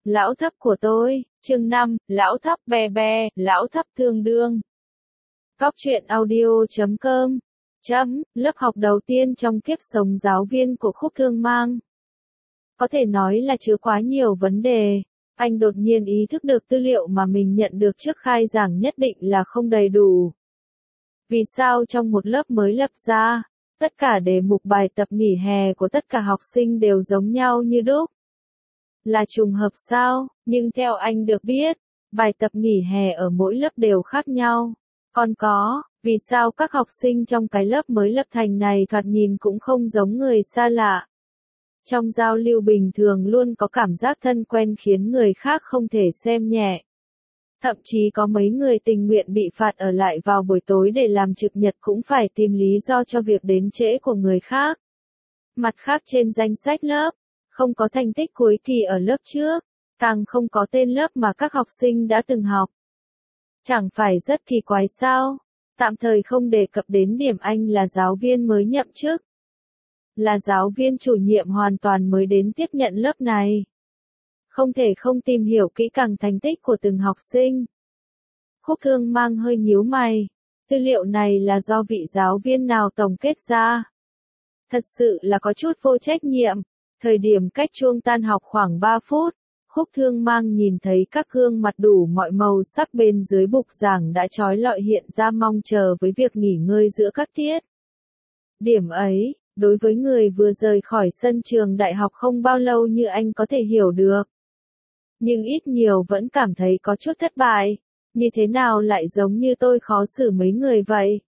Lão thấp của tôi, chương 5, lão thấp bè bè, lão thấp thương đương. Cóc truyện audio.com. Lớp học đầu tiên trong kiếp sống giáo viên của Khúc Thương Mang. Có thể nói là chứa quá nhiều vấn đề. Anh đột nhiên ý thức được tư liệu mà mình nhận được trước khai giảng nhất định là không đầy đủ. Vì sao trong một lớp mới lập ra, tất cả đề mục bài tập nghỉ hè của tất cả học sinh đều giống nhau như đúc? Là trùng hợp sao? Nhưng theo anh được biết, bài tập nghỉ hè ở mỗi lớp đều khác nhau. Còn vì sao các học sinh trong cái lớp mới lập thành này thoạt nhìn cũng không giống người xa lạ? Trong giao lưu bình thường luôn có cảm giác thân quen khiến người khác không thể xem nhẹ. Thậm chí có mấy người tình nguyện bị phạt ở lại vào buổi tối để làm trực nhật cũng phải tìm lý do cho việc đến trễ của người khác. Mặt khác trên danh sách lớp, không có thành tích cuối kỳ ở lớp trước, càng không có tên lớp mà các học sinh đã từng học. Chẳng phải rất kỳ quái sao? Tạm thời không đề cập đến điểm anh là giáo viên mới nhậm chức. Là giáo viên chủ nhiệm hoàn toàn mới đến tiếp nhận lớp này. Không thể không tìm hiểu kỹ càng thành tích của từng học sinh. Khúc Thương Mang hơi nhíu mày. Tư liệu này là do vị giáo viên nào tổng kết ra? Thật sự là có chút vô trách nhiệm. Thời điểm cách chuông tan học khoảng 3 phút, Khúc Thương Mang nhìn thấy các gương mặt đủ mọi màu sắc bên dưới bục giảng đã trói lọi hiện ra mong chờ với việc nghỉ ngơi giữa các tiết. Điểm ấy, đối với người vừa rời khỏi sân trường đại học không bao lâu như anh có thể hiểu được. Nhưng ít nhiều vẫn cảm thấy có chút thất bại, như thế nào lại giống như tôi khó xử mấy người vậy?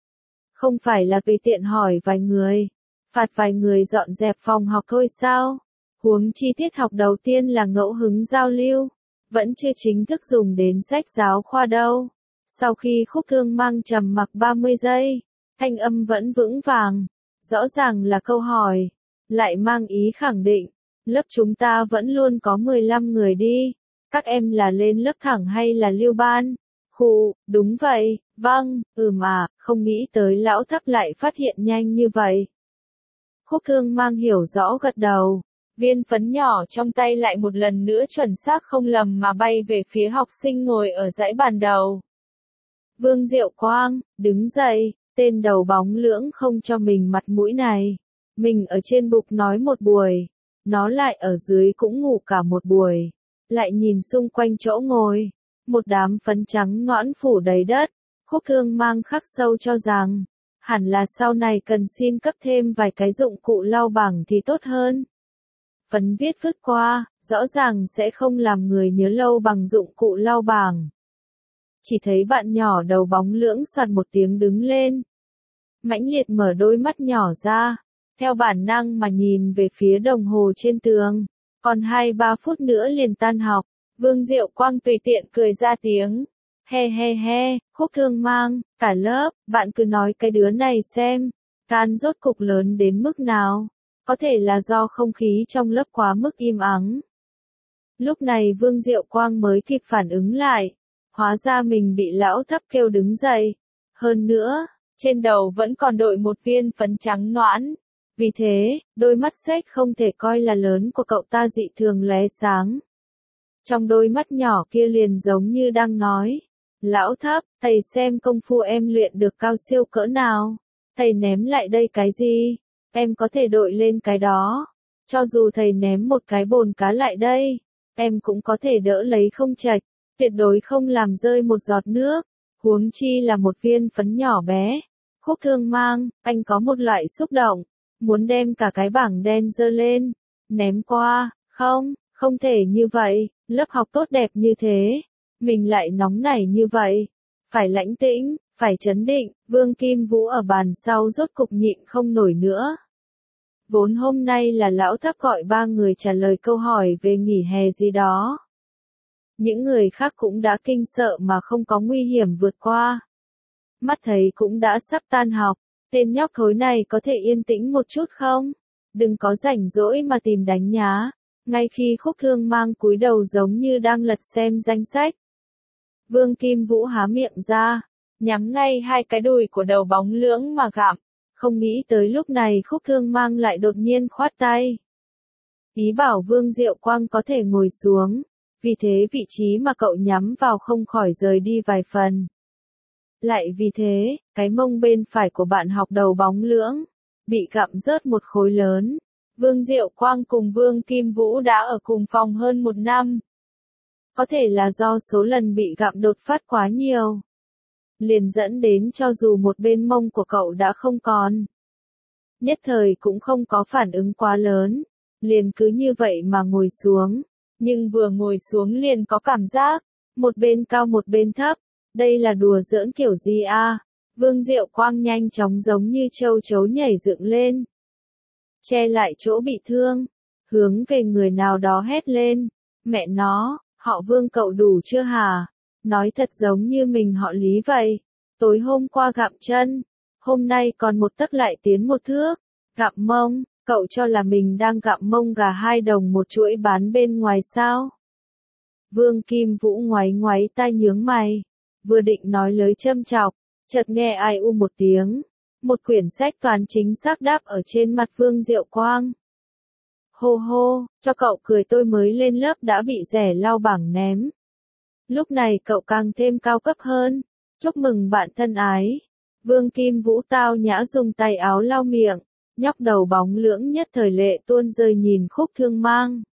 Không phải là tùy tiện hỏi vài người, phạt vài người dọn dẹp phòng học thôi sao? Huống chi tiết học đầu tiên là ngẫu hứng giao lưu, vẫn chưa chính thức dùng đến sách giáo khoa đâu. Sau khi Khúc Thương Mang trầm mặc 30 giây, thanh âm vẫn vững vàng, rõ ràng là câu hỏi, lại mang ý khẳng định, lớp chúng ta vẫn luôn có 15 người đi, các em là lên lớp thẳng hay là lưu ban? Đúng vậy, vâng, không nghĩ tới lão thấp lại phát hiện nhanh như vậy. Khúc Thương Mang hiểu rõ gật đầu, viên phấn nhỏ trong tay lại một lần nữa chuẩn xác không lầm mà bay về phía học sinh ngồi ở dãy bàn đầu. Vương Diệu Quang, đứng dậy, tên đầu bóng lưỡng không cho mình mặt mũi này. Mình ở trên bục nói một buổi, nó lại ở dưới cũng ngủ cả một buổi. Lại nhìn xung quanh chỗ ngồi, một đám phấn trắng nõn phủ đầy đất. Khúc Thương Mang khắc sâu cho rằng, hẳn là sau này cần xin cấp thêm vài cái dụng cụ lau bảng thì tốt hơn. Phấn viết vứt qua, rõ ràng sẽ không làm người nhớ lâu bằng dụng cụ lau bảng. Chỉ thấy bạn nhỏ đầu bóng lưỡng soạt một tiếng đứng lên. Mãnh liệt mở đôi mắt nhỏ ra, theo bản năng mà nhìn về phía đồng hồ trên tường. Còn 2-3 phút nữa liền tan học. Vương Diệu Quang tùy tiện cười ra tiếng. He, Khúc Thương Mang, cả lớp, bạn cứ nói cái đứa này xem, gan rốt cục lớn đến mức nào. Có thể là do không khí trong lớp quá mức im ắng. Lúc này Vương Diệu Quang mới kịp phản ứng lại. Hóa ra mình bị lão thấp kêu đứng dậy. Hơn nữa, trên đầu vẫn còn đội một viên phấn trắng nõn. Vì thế, đôi mắt xếch không thể coi là lớn của cậu ta dị thường lóe sáng. Trong đôi mắt nhỏ kia liền giống như đang nói. Lão thấp, thầy xem công phu em luyện được cao siêu cỡ nào. Thầy ném lại đây cái gì? Em có thể đội lên cái đó. Cho dù thầy ném một cái bồn cá lại đây, em cũng có thể đỡ lấy không chạch. Tuyệt đối không làm rơi một giọt nước. Huống chi là một viên phấn nhỏ bé. Khúc Thương Mang, anh có một loại xúc động. Muốn đem cả cái bảng đen giơ lên, ném qua, không thể như vậy, lớp học tốt đẹp như thế, mình lại nóng nảy như vậy, phải lãnh tĩnh, phải trấn định. Vương Kim Vũ ở bàn sau rốt cục nhịn không nổi nữa. Vốn hôm nay là lão thấp gọi 3 người trả lời câu hỏi về nghỉ hè gì đó. Những người khác cũng đã kinh sợ mà không có nguy hiểm vượt qua. Mắt thấy cũng đã sắp tan học. Tên nhóc thối này có thể yên tĩnh một chút không? Đừng có rảnh rỗi mà tìm đánh nhá. Ngay khi Khúc Thương Mang cúi đầu giống như đang lật xem danh sách. Vương Kim Vũ há miệng ra, nhắm ngay 2 cái đùi của đầu bóng lưỡng mà gặm. Không nghĩ tới lúc này Khúc Thương Mang lại đột nhiên khoát tay. Ý bảo Vương Diệu Quang có thể ngồi xuống. vì thế vị trí mà cậu nhắm vào không khỏi rời đi vài phần. Lại vì thế, cái mông bên phải của bạn học đầu bóng lưỡng, bị gặm rớt một khối lớn. Vương Diệu Quang cùng Vương Kim Vũ đã ở cùng phòng hơn 1 năm. Có thể là do số lần bị gặm đột phát quá nhiều. Liền dẫn đến cho dù một bên mông của cậu đã không còn. Nhất thời cũng không có phản ứng quá lớn. Liền cứ như vậy mà ngồi xuống. Nhưng vừa ngồi xuống liền có cảm giác. Một bên cao một bên thấp. Đây là đùa giỡn kiểu gì a? Vương Diệu Quang nhanh chóng giống như châu chấu nhảy dựng lên. Che lại chỗ bị thương. Hướng về người nào đó hét lên. Mẹ nó, họ Vương cậu đủ chưa hả? Nói thật giống như mình họ Lý vậy. Tối hôm qua gặm chân. Hôm nay còn một tấc lại tiến một thước. Gặm mông, cậu cho là mình đang gặm mông gà 2 đồng một chuỗi bán bên ngoài sao? Vương Kim Vũ ngoáy ngoáy tai nhướng mày. Vừa định nói lời châm chọc, chợt nghe ai u một tiếng. Một quyển sách toán chính xác đáp ở trên mặt Vương Diệu Quang. Hô hô, cho cậu cười tôi mới lên lớp đã bị rẻ lau bảng ném. Lúc này cậu càng thêm cao cấp hơn. Chúc mừng bạn thân ái. Vương Kim Vũ tao nhã dùng tay áo lau miệng. Nhóc đầu bóng lưỡng nhất thời lệ tuôn rơi nhìn Khúc Thương Mang.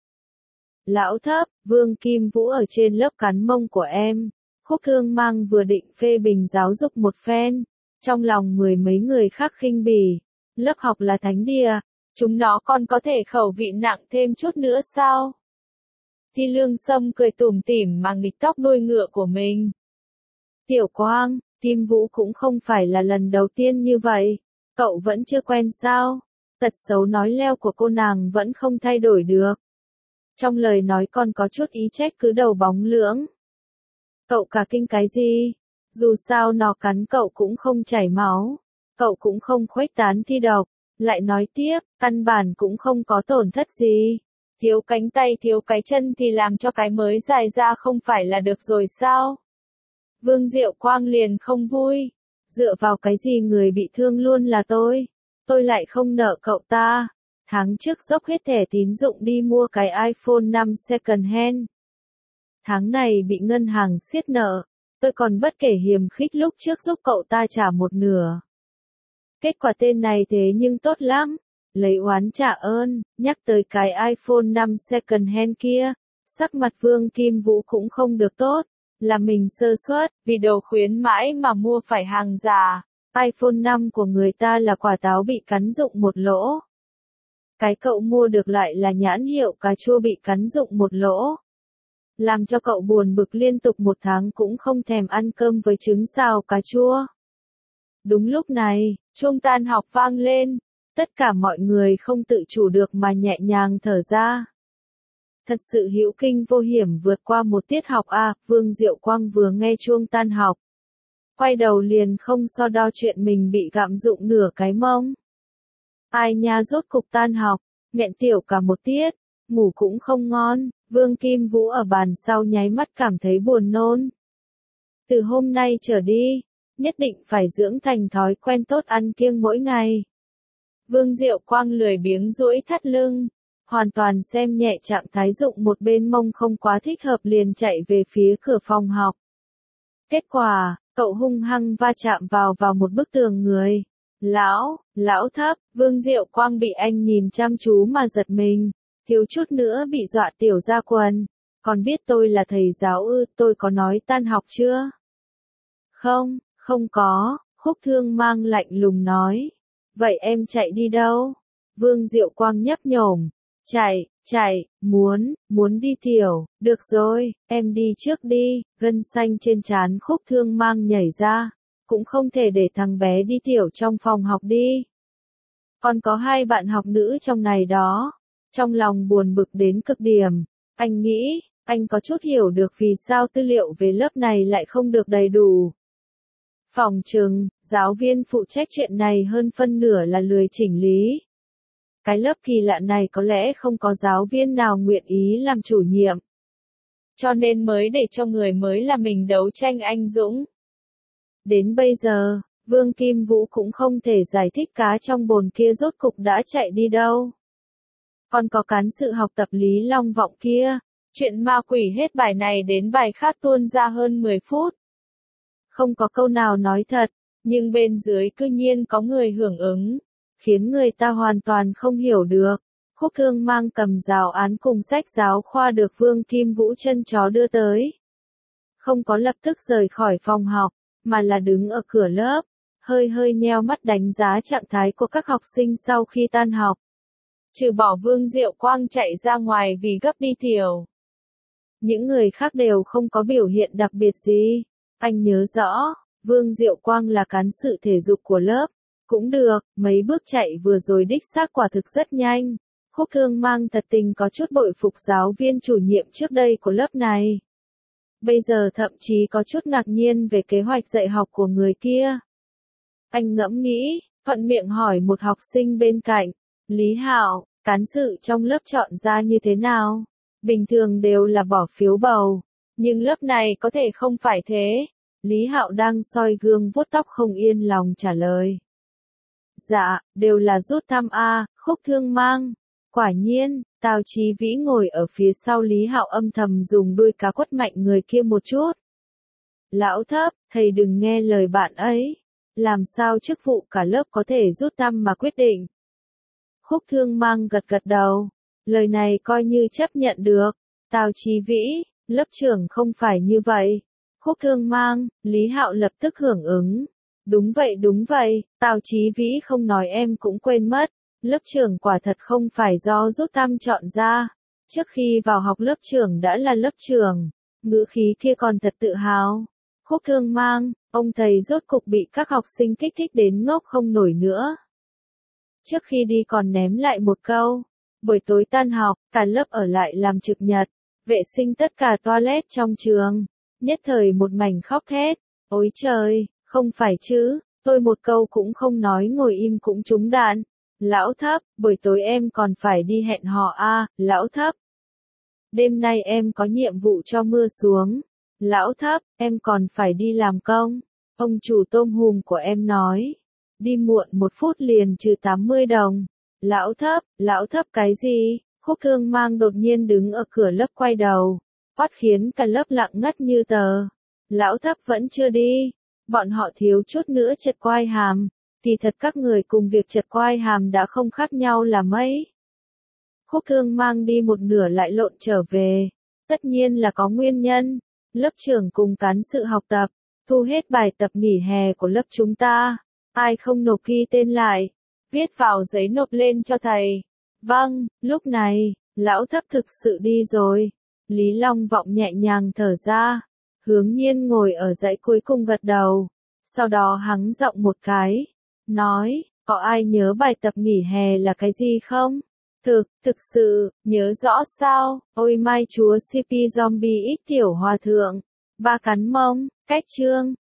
Lão Thấp, Vương Kim Vũ ở trên lớp cắn mông của em. Khúc Thương Mang vừa định phê bình giáo dục một phen. Trong lòng 10 mấy người khác khinh bỉ. Lớp học là thánh địa. Chúng nó còn có thể khẩu vị nặng thêm chút nữa sao? Thi Lương Sâm cười tủm tỉm mà nghịch tóc đuôi ngựa của mình. Tiểu Quang, Kim Vũ cũng không phải là lần đầu tiên như vậy. Cậu vẫn chưa quen sao? Tật xấu nói leo của cô nàng vẫn không thay đổi được. Trong lời nói còn có chút ý trách cứ đầu bóng lưỡng. Cậu cả kinh cái gì? Dù sao nó cắn cậu cũng không chảy máu. Cậu cũng không khuếch tán thi độc. Lại nói tiếp, căn bản cũng không có tổn thất gì. Thiếu cánh tay thiếu cái chân thì làm cho cái mới dài ra không phải là được rồi sao? Vương Diệu Quang liền không vui. Dựa vào cái gì người bị thương luôn là tôi? Tôi lại không nợ cậu ta. Tháng trước dốc hết thẻ tín dụng đi mua cái iPhone 5 second hand. Tháng này bị ngân hàng siết nợ. Tôi còn bất kể hiềm khích lúc trước giúp cậu ta trả một nửa. Kết quả tên này thế nhưng tốt lắm. Lấy oán trả ơn, nhắc tới cái iPhone 5 second hand kia. Sắc mặt Vương Kim Vũ cũng không được tốt. Là mình sơ suất, vì đồ khuyến mãi mà mua phải hàng giả. iPhone 5 của người ta là quả táo bị cắn rụng một lỗ. Cái cậu mua được lại là nhãn hiệu cà chua bị cắn rụng một lỗ. Làm cho cậu buồn bực liên tục 1 tháng cũng không thèm ăn cơm với trứng xào cà chua. Đúng lúc này, chuông tan học vang lên. Tất cả mọi người không tự chủ được mà nhẹ nhàng thở ra. Thật sự hữu kinh vô hiểm vượt qua một tiết học a. Vương Diệu Quang vừa nghe chuông tan học. Quay đầu liền không so đo chuyện mình bị gặm rụng nửa cái mông. Ai nha rốt cục tan học, nghẹn tiểu cả một tiết, ngủ cũng không ngon. Vương Kim Vũ ở bàn sau nháy mắt cảm thấy buồn nôn. Từ hôm nay trở đi, nhất định phải dưỡng thành thói quen tốt ăn kiêng mỗi ngày. Vương Diệu Quang lười biếng duỗi thắt lưng, hoàn toàn xem nhẹ trạng thái rụng một bên mông không quá thích hợp liền chạy về phía cửa phòng học. Kết quả, cậu hung hăng va chạm vào một bức tường người. Lão Thấp, Vương Diệu Quang bị anh nhìn chăm chú mà giật mình, thiếu chút nữa bị dọa tiểu ra quần. Còn biết tôi là thầy giáo ư, tôi có nói tan học chưa? Không có, Khúc Thương Mang lạnh lùng nói. Vậy em chạy đi đâu? Vương Diệu Quang nhấp nhổm. Chạy, muốn đi tiểu, được rồi, em đi trước đi. Gân xanh trên trán Khúc Thương Mang nhảy ra. Cũng không thể để thằng bé đi tiểu trong phòng học đi. Còn có 2 bạn học nữ trong này đó. Trong lòng buồn bực đến cực điểm. Anh nghĩ, anh có chút hiểu được vì sao tư liệu về lớp này lại không được đầy đủ. Phòng chừng, giáo viên phụ trách chuyện này hơn phân nửa là lười chỉnh lý. Cái lớp kỳ lạ này có lẽ không có giáo viên nào nguyện ý làm chủ nhiệm. Cho nên mới để cho người mới là mình đấu tranh anh dũng. Đến bây giờ, Vương Kim Vũ cũng không thể giải thích cá trong bồn kia rốt cục đã chạy đi đâu. Còn có cán sự học tập Lý Long Vọng kia, Chuyện ma quỷ hết bài này đến bài khác tuôn ra hơn 10 phút. Không có câu nào nói thật, nhưng bên dưới cư nhiên có người hưởng ứng, khiến người ta hoàn toàn không hiểu được. Khúc Thương Mang cầm giáo án cùng sách giáo khoa được Vương Kim Vũ chân chó đưa tới. Không có lập tức rời khỏi phòng học, mà là đứng ở cửa lớp, hơi hơi nheo mắt đánh giá trạng thái của các học sinh sau khi tan học. Trừ bỏ Vương Diệu Quang chạy ra ngoài vì gấp đi tiểu. Những người khác đều không có biểu hiện đặc biệt gì. Anh nhớ rõ, Vương Diệu Quang là cán sự thể dục của lớp. Cũng được, mấy bước chạy vừa rồi đích xác quả thực rất nhanh. Khúc Thương Mang thật tình có chút bội phục giáo viên chủ nhiệm trước đây của lớp này. Bây giờ thậm chí có chút ngạc nhiên về kế hoạch dạy học của người kia. Anh ngẫm nghĩ, thuận miệng hỏi một học sinh bên cạnh, Lý Hạo, cán sự trong lớp chọn ra như thế nào? Bình thường đều là bỏ phiếu bầu, nhưng lớp này có thể không phải thế. Lý Hạo đang soi gương vuốt tóc không yên lòng trả lời. Dạ, đều là rút thăm A, Khúc Thương Mang. Quả nhiên, Tào Chí Vĩ ngồi ở phía sau Lý Hạo âm thầm dùng đuôi cá quất mạnh người kia một chút. Lão Thấp, thầy đừng nghe lời bạn ấy. Làm sao chức vụ cả lớp có thể rút thăm mà quyết định? Khúc Thương Mang gật gật đầu. Lời này coi như chấp nhận được. Tào Chí Vĩ, lớp trưởng không phải như vậy. Khúc Thương Mang, Lý Hạo lập tức hưởng ứng. Đúng vậy, Tào Chí Vĩ không nói em cũng quên mất. Lớp trưởng quả thật không phải do rút thăm chọn ra. Trước khi vào học lớp trưởng đã là lớp trưởng. Ngữ khí kia còn thật tự hào. Khúc Thương Mang, ông thầy rốt cục bị các học sinh kích thích đến ngốc không nổi nữa. Trước khi đi còn ném lại một câu. Buổi tối tan học, cả lớp ở lại làm trực nhật. Vệ sinh tất cả toilet trong trường. Nhất thời một mảnh khóc thét. Ôi trời, không phải chứ, tôi một câu cũng không nói ngồi im cũng trúng đạn. Lão Thấp, buổi tối em còn phải đi hẹn hò a, Lão Thấp. Đêm nay em có nhiệm vụ cho mưa xuống. Lão Thấp, em còn phải đi làm công. Ông chủ tôm hùm của em nói. Đi muộn 1 phút liền trừ 80 đồng. Lão Thấp cái gì? Khúc Thương Mang đột nhiên đứng ở cửa lớp quay đầu. Quát khiến cả lớp lặng ngắt như tờ. Lão Thấp vẫn chưa đi. Bọn họ thiếu chút nữa chật quai hàm. Kỳ thật các người cùng việc chật quai hàm đã không khác nhau là mấy. Khúc Thương Mang đi một nửa lại lộn trở về. Tất nhiên là có nguyên nhân. Lớp trưởng cùng cán sự học tập, thu hết bài tập nghỉ hè của lớp chúng ta. Ai không nộp ghi tên lại, viết vào giấy nộp lên cho thầy. Vâng, lúc này, Lão Thấp thực sự đi rồi. Lý Long Vọng nhẹ nhàng thở ra. Hướng Nhiên ngồi ở dãy cuối cùng gật đầu. Sau đó hắng giọng một cái. Nói, có ai nhớ bài tập nghỉ hè là cái gì không? Thực sự, nhớ rõ sao? Ôi mai chúa CP zombie ít tiểu hòa thượng. Ba cắn mông, cách chương.